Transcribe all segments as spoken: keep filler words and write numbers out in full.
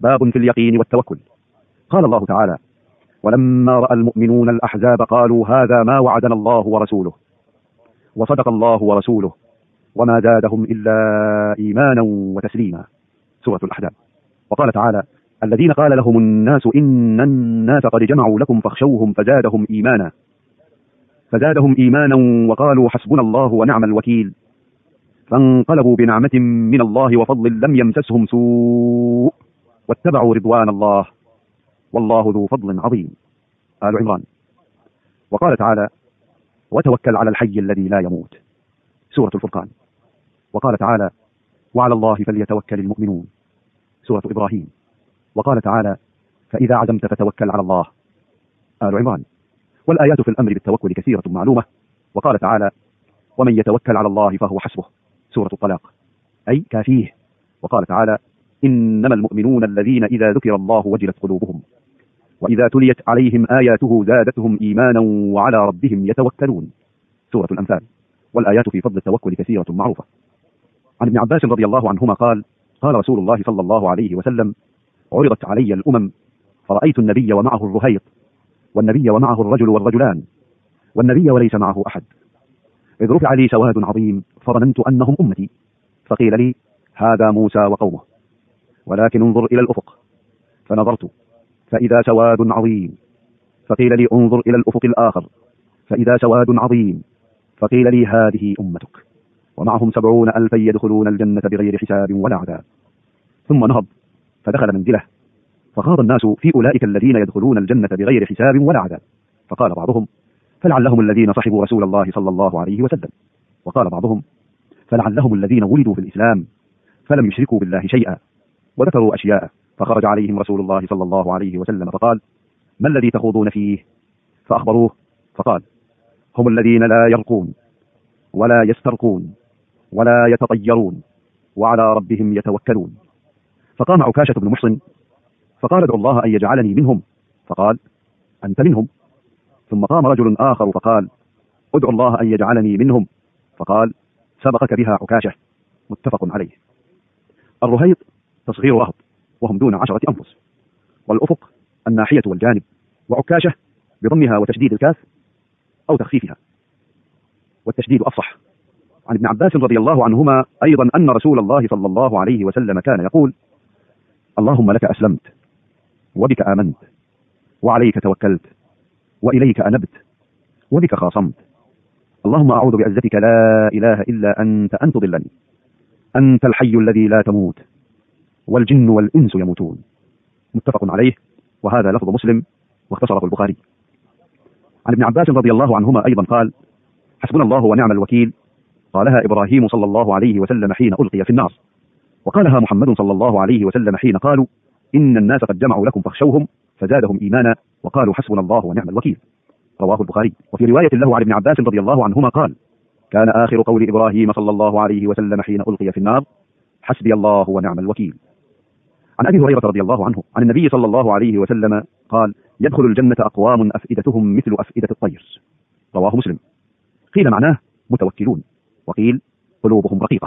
باب في اليقين والتوكل. قال الله تعالى: ولما رأى المؤمنون الأحزاب قالوا هذا ما وعدنا الله ورسوله وصدق الله ورسوله وما زادهم إلا إيمانا وتسليما. سورة الأحزاب. وقال تعالى: الذين قال لهم الناس إن الناس قد جمعوا لكم فاخشوهم فزادهم إيمانا فزادهم إيمانا وقالوا حسبنا الله ونعم الوكيل فانقلبوا بنعمة من الله وفضل لم يمسسهم سوء واتبعوا رضوان الله والله ذو فضل عظيم. آل عمران. وقال تعالى: وتوكل على الحي الذي لا يموت. سورة الفرقان. وقال تعالى: وعلى الله فليتوكل المؤمنون. سورة إبراهيم. وقال تعالى: فإذا عزمت فتوكل على الله. آل عمران. والآيات في الأمر بالتوكل كثيرة معلومة. وقال تعالى: ومن يتوكل على الله فهو حسبه. سورة الطلاق. أي كافيه. وقال تعالى: إنما المؤمنون الذين إذا ذكر الله وجلت قلوبهم وإذا تليت عليهم آياته زادتهم إيمانا وعلى ربهم يتوكلون. سورة الأنفال. والآيات في فضل التوكل كثيرة معروفة. عن ابن عباس رضي الله عنهما قال: قال رسول الله صلى الله عليه وسلم: عرضت علي الأمم فرأيت النبي ومعه الرهيط والنبي ومعه الرجل والرجلان والنبي وليس معه أحد، إذ رفع لي سواد عظيم فظننت أنهم أمتي، فقيل لي: هذا موسى وقومه، ولكن انظر إلى الأفق، فنظرت فإذا سواد عظيم، فقيل لي: انظر إلى الأفق الآخر، فإذا سواد عظيم، فقيل لي: هذه أمتك ومعهم سبعون ألفا يدخلون الجنة بغير حساب ولا عذاب. ثم نهض فدخل منزله، فخاض الناس في أولئك الذين يدخلون الجنة بغير حساب ولا عذاب، فقال بعضهم: فلعلهم الذين صحبوا رسول الله صلى الله عليه وسلم، وقال بعضهم: فلعلهم الذين ولدوا في الإسلام فلم يشركوا بالله شيئا، وذكروا أشياء، فخرج عليهم رسول الله صلى الله عليه وسلم فقال: ما الذي تخوضون فيه؟ فأخبروه، فقال: هم الذين لا يرقون ولا يسترقون ولا يتطيرون وعلى ربهم يتوكلون. فقام عكاشة بن محصن فقال: ادعو الله أن يجعلني منهم، فقال: أنت منهم. ثم قام رجل آخر فقال: ادعو الله أن يجعلني منهم، فقال: سبقك بها عكاشة. متفق عليه. الرهيط تصغير رهط وهم دون عشرة أنفس، والأفق الناحية والجانب، وعكاشة بضمها وتشديد الكاف أو تخفيفها، والتشديد أفصح. عن ابن عباس رضي الله عنهما أيضا أن رسول الله صلى الله عليه وسلم كان يقول: اللهم لك أسلمت وبك آمنت وعليك توكلت وإليك أنبت وبك خاصمت، اللهم أعوذ بعزتك لا إله إلا أنت أن تضلني، أنت الحي الذي لا تموت والجن والإنس يموتون. متفق عليه، وهذا لفظ مسلم واختصره البخاري. عن ابن عباس رضي الله عنهما أيضا قال: حسبنا الله ونعم الوكيل، قالها إبراهيم صلى الله عليه وسلم حين ألقي في النار، وقالها محمد صلى الله عليه وسلم حين قالوا: إن الناس قد جمعوا لكم فاخشوهم فزادهم إيمانا وقالوا حسبنا الله ونعم الوكيل. رواه البخاري. وفي رواية له عن ابن عباس رضي الله عنهما قال: كان آخر قول إبراهيم صلى الله عليه وسلم حين ألقي في النار: حسبي الله ونعم الوكيل. عن أبي هريرة رضي الله عنه عن النبي صلى الله عليه وسلم قال: يدخل الجنة أقوام أفئدتهم مثل أفئدة الطير. رواه مسلم. قيل معناه متوكلون، وقيل قلوبهم رقيقة.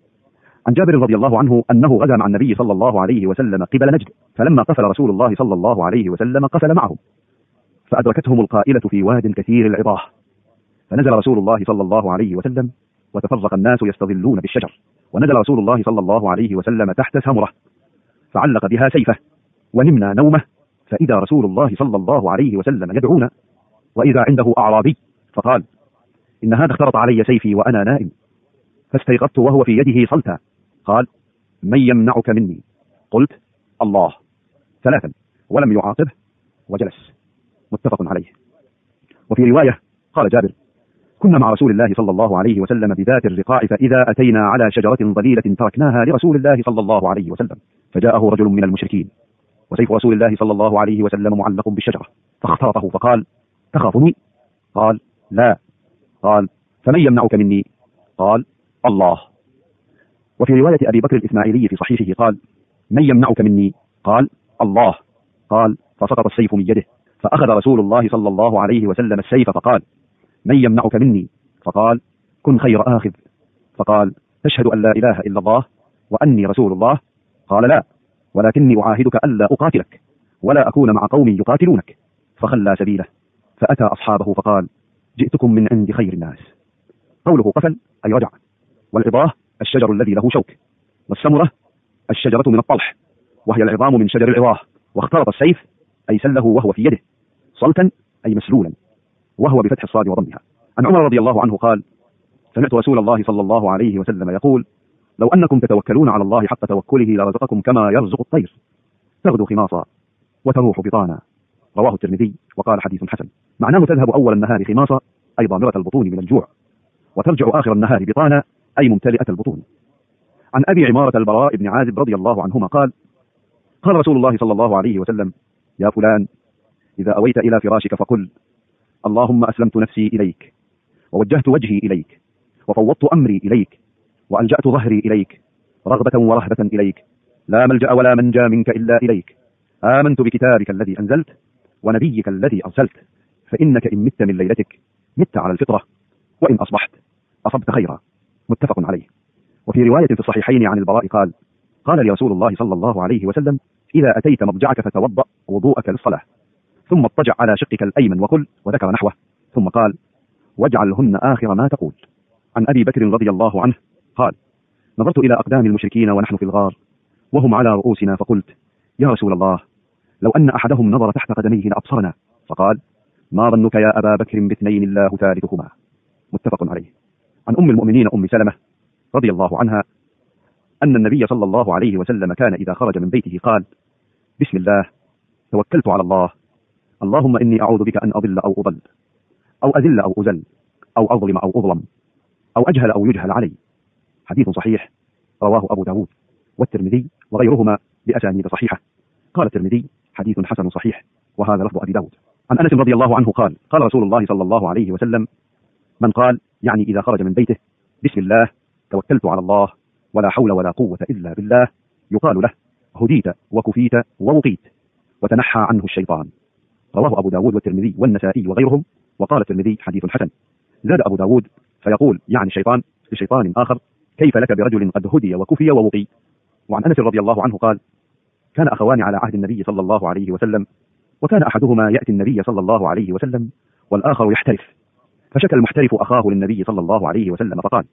عن جابر رضي الله عنه أنه غزا مع النبي صلى الله عليه وسلم قبل نجد، فلما قفل رسول الله صلى الله عليه وسلم قفل معهم، فأدركتهم القائلة في واد كثير العظاه، فنزل رسول الله صلى الله عليه وسلم وتفرق الناس يستظلون بالشجر، ونزل رسول الله صلى الله عليه وسلم تحت سمرة فعلق بها سيفه، ونمنا نومه، فإذا رسول الله صلى الله عليه وسلم يدعونا، وإذا عنده أعرابي فقال: إن هذا اخترط علي سيفي وأنا نائم، فاستيقظت وهو في يده صلتا، قال: من يمنعك مني؟ قلت: الله، ثلاثا، ولم يعاقبه وجلس. متفق عليه. وفي رواية قال جابر: كنا مع رسول الله صلى الله عليه وسلم بذات الرقاع، فإذا أتينا على شجرة ضليلة تركناها لرسول الله صلى الله عليه وسلم، فجاءه رجل من المشركين وسيف رسول الله صلى الله عليه وسلم معلق بالشجرة، فاخترطه فقال: تخافني؟ قال: لا. قال: فمن يمنعك مني؟ قال: الله. وفي رواية أبي بكر الإسماعيلي في صحيحه قال: من يمنعك مني؟ قال: الله. قال: فسقط السيف من يده، فأخذ رسول الله صلى الله عليه وسلم السيف فقال: من يمنعك مني؟ فقال: كن خير آخذ. فقال: تشهد أن لا إله إلا الله وأني رسول الله؟ قال: لا. ولكني أعاهدك ألا أقاتلك ولا أكون مع قوم يقاتلونك. فخلى سبيله فأتى أصحابه فقال: جئتكم من عند خير الناس. قوله قفل أي رجع، والعضاه الشجر الذي له شوك، والسمرة الشجرة من الطلح وهي العظام من شجر العضاه، واختلط السيف أي سله وهو في يده، صلتا أي مسلولا وهو بفتح الصاد وضمها. عن عمر رضي الله عنه قال: سمعت رسول الله صلى الله عليه وسلم يقول: لو أنكم تتوكلون على الله حق توكله لرزقكم كما يرزق الطير تغدو خماصا وتروح بطانا. رواه الترمذي وقال حديث حسن. معناه تذهب أول النهار خماصا أي ضامرة البطون من الجوع، وترجع آخر النهار بطانا أي ممتلئة البطون. عن أبي عمارة البراء بن عازب رضي الله عنهما قال: قال رسول الله صلى الله عليه وسلم: يا فلان إذا أويت إلى فراشك فقل: اللهم أسلمت نفسي إليك، ووجهت وجهي إليك، وفوضت أمري إليك، وألجأت ظهري إليك، رغبة ورهبة إليك، لا ملجأ ولا منجى منك إلا إليك، آمنت بكتابك الذي أنزلت ونبيك الذي أرسلت، فإنك إن مت من ليلتك مت على الفطرة، وإن أصبحت أصبت خيرا. متفق عليه. وفي رواية في الصحيحين عن البراء قال: قال لي رسول الله صلى الله عليه وسلم: إذا أتيت مضجعك فتوضأ وضوءك للصلاة، ثم اضطجع على شقك الأيمن وكل، وذكر نحوه، ثم قال: واجعلهن آخر ما تقول. عن أبي بكر رضي الله عنه قال: نظرت إلى أقدام المشركين ونحن في الغار وهم على رؤوسنا، فقلت: يا رسول الله، لو أن أحدهم نظر تحت قدميه لأبصرنا. فقال: ما ظنك يا أبا بكر باثنين الله ثالثهما. متفق عليه. عن أم المؤمنين أم سلمة رضي الله عنها أن النبي صلى الله عليه وسلم كان إذا خرج من بيته قال: بسم الله توكلت على الله، اللهم إني أعوذ بك أن أضل أو أضل، أو أذل أو أزل، أو أظلم أو أظلم، أو أجهل أو يجهل علي. حديث صحيح رواه أبو داود والترمذي وغيرهما بأسانيد صحيحة. قال الترمذي: حديث حسن صحيح، وهذا لفظ أبي داود. عن أنس رضي الله عنه قال: قال رسول الله صلى الله عليه وسلم: من قال يعني إذا خرج من بيته بسم الله توكلت على الله ولا حول ولا قوة إلا بالله، يقال له: هديت وكفيت ووقيت وتنحى عنه الشيطان. رواه أبو داود والترمذي والنسائي وغيرهم. وقال الترمذي: حديث حسن. زاد أبو داود: فيقول يعني الشيطان لشيطان آخر: كيف لك برجل قد هدي وكفي ووقي. وعن أنس رضي الله عنه قال: كان أخوان على عهد النبي صلى الله عليه وسلم، وكان أحدهما يأتي النبي صلى الله عليه وسلم والآخر يحترف، فشكى المحترف أخاه للنبي صلى الله عليه وسلم فقال: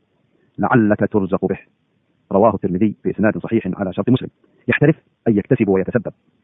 لعلك ترزق به. رواه الترمذي بإسناد صحيح على شرط مسلم. يحترف أي يكتسب ويتسبب.